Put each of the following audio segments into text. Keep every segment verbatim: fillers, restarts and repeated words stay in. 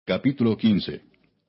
Capítulo quince.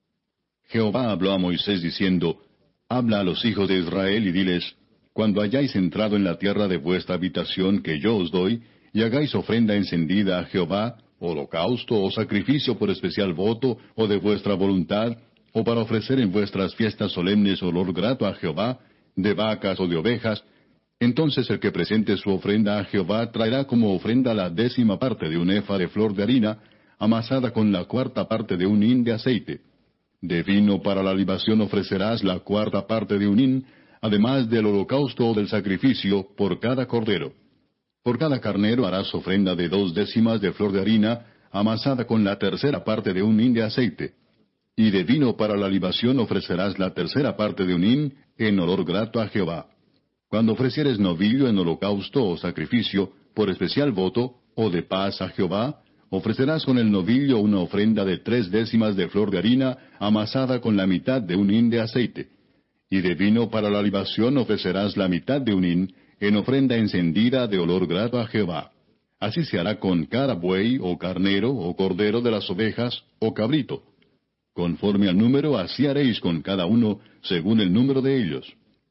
Jehová habló a Moisés diciendo, Habla a los hijos de Israel y diles, Cuando hayáis entrado en la tierra de vuestra habitación que yo os doy, y hagáis ofrenda encendida a Jehová, holocausto o sacrificio por especial voto, o de vuestra voluntad, o para ofrecer en vuestras fiestas solemnes olor grato a Jehová, de vacas o de ovejas, entonces el que presente su ofrenda a Jehová traerá como ofrenda la décima parte de un efa de flor de harina, amasada con la cuarta parte de un hin de aceite. De vino para la libación ofrecerás la cuarta parte de un hin, además del holocausto o del sacrificio, por cada cordero. Por cada carnero harás ofrenda de dos décimas de flor de harina, amasada con la tercera parte de un hin de aceite. Y de vino para la libación ofrecerás la tercera parte de un hin, en olor grato a Jehová. Cuando ofrecieres novillo en holocausto o sacrificio, por especial voto, o de paz a Jehová, ofrecerás con el novillo una ofrenda de tres décimas de flor de harina, amasada con la mitad de un hin de aceite. Y de vino para la libación ofrecerás la mitad de un hin, en ofrenda encendida de olor grato a Jehová. Así se hará con cada buey, o carnero, o cordero de las ovejas, o cabrito. Conforme al número, así haréis con cada uno, según el número de ellos.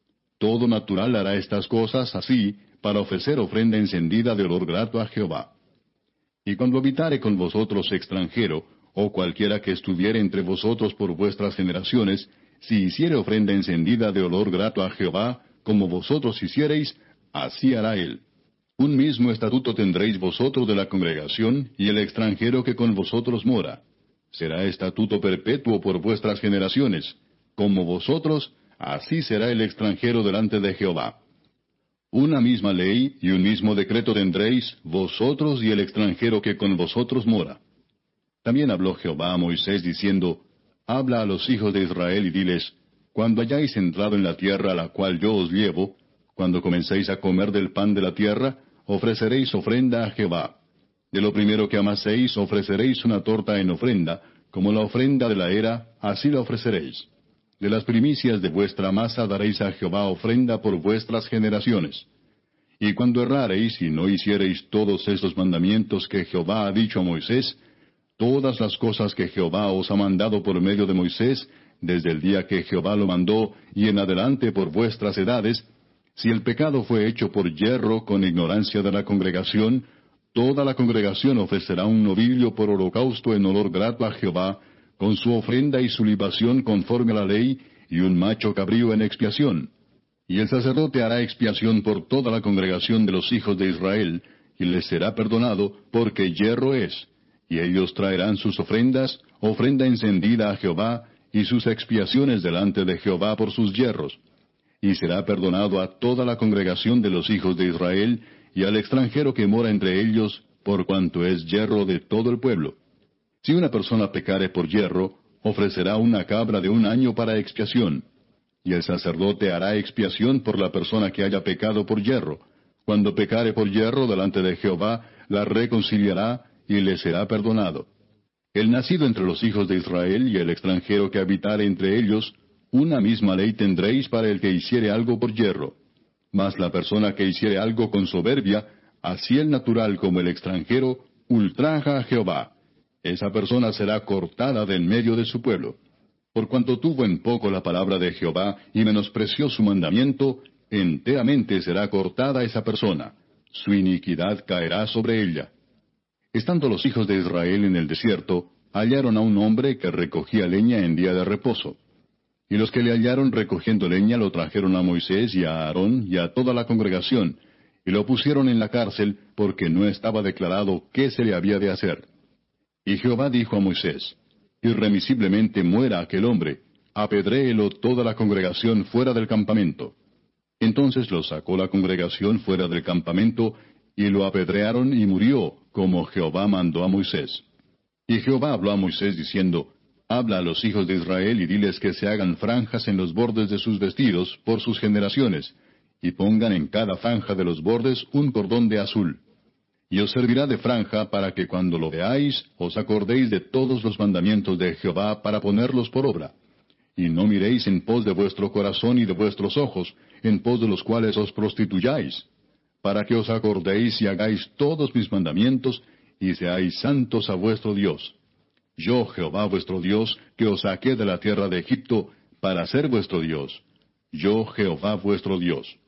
Todo natural hará estas cosas así, para ofrecer ofrenda encendida de olor grato a Jehová. Y cuando habitare con vosotros extranjero, o cualquiera que estuviere entre vosotros por vuestras generaciones, si hiciere ofrenda encendida de olor grato a Jehová, como vosotros hiciereis, así hará él. Un mismo estatuto tendréis vosotros de la congregación, y el extranjero que con vosotros mora. Será estatuto perpetuo por vuestras generaciones. Como vosotros, así será el extranjero delante de Jehová. Una misma ley y un mismo decreto tendréis, vosotros y el extranjero que con vosotros mora. También habló Jehová a Moisés diciendo, Habla a los hijos de Israel y diles, Cuando hayáis entrado en la tierra a la cual yo os llevo, cuando comencéis a comer del pan de la tierra, ofreceréis ofrenda a Jehová. De lo primero que amaséis ofreceréis una torta en ofrenda, como la ofrenda de la era, así la ofreceréis. De las primicias de vuestra masa daréis a Jehová ofrenda por vuestras generaciones. Y cuando errareis y no hiciereis todos estos mandamientos que Jehová ha dicho a Moisés, todas las cosas que Jehová os ha mandado por medio de Moisés, desde el día que Jehová lo mandó y en adelante por vuestras edades, si el pecado fue hecho por yerro con ignorancia de la congregación, toda la congregación ofrecerá un novillo por holocausto en olor grato a Jehová, con su ofrenda y su libación conforme a la ley, y un macho cabrío en expiación. Y el sacerdote hará expiación por toda la congregación de los hijos de Israel, y les será perdonado, porque yerro es. Y ellos traerán sus ofrendas, ofrenda encendida a Jehová, y sus expiaciones delante de Jehová por sus yerros. Y será perdonado a toda la congregación de los hijos de Israel, y al extranjero que mora entre ellos, por cuanto es yerro de todo el pueblo. Si una persona pecare por yerro, ofrecerá una cabra de un año para expiación. Y el sacerdote hará expiación por la persona que haya pecado por yerro. Cuando pecare por yerro delante de Jehová, la reconciliará y le será perdonado. El nacido entre los hijos de Israel y el extranjero que habitare entre ellos, una misma ley tendréis para el que hiciere algo por yerro. Mas la persona que hiciere algo con soberbia, así el natural como el extranjero, ultraja a Jehová. Esa persona será cortada de en medio de su pueblo. Por cuanto tuvo en poco la palabra de Jehová y menospreció su mandamiento, enteramente será cortada esa persona. Su iniquidad caerá sobre ella. Estando los hijos de Israel en el desierto, hallaron a un hombre que recogía leña en día de reposo. Y los que le hallaron recogiendo leña lo trajeron a Moisés y a Aarón y a toda la congregación, y lo pusieron en la cárcel, porque no estaba declarado qué se le había de hacer. Y Jehová dijo a Moisés, Irremisiblemente muera aquel hombre, apedréelo toda la congregación fuera del campamento. Entonces lo sacó la congregación fuera del campamento, y lo apedrearon y murió, como Jehová mandó a Moisés. Y Jehová habló a Moisés diciendo, Habla a los hijos de Israel y diles que se hagan franjas en los bordes de sus vestidos por sus generaciones, y pongan en cada franja de los bordes un cordón de azul. Y os servirá de franja para que cuando lo veáis os acordéis de todos los mandamientos de Jehová para ponerlos por obra. Y no miréis en pos de vuestro corazón y de vuestros ojos, en pos de los cuales os prostituyáis, para que os acordéis y hagáis todos mis mandamientos, y seáis santos a vuestro Dios. Yo, Jehová vuestro Dios, que os saqué de la tierra de Egipto, para ser vuestro Dios. Yo, Jehová vuestro Dios.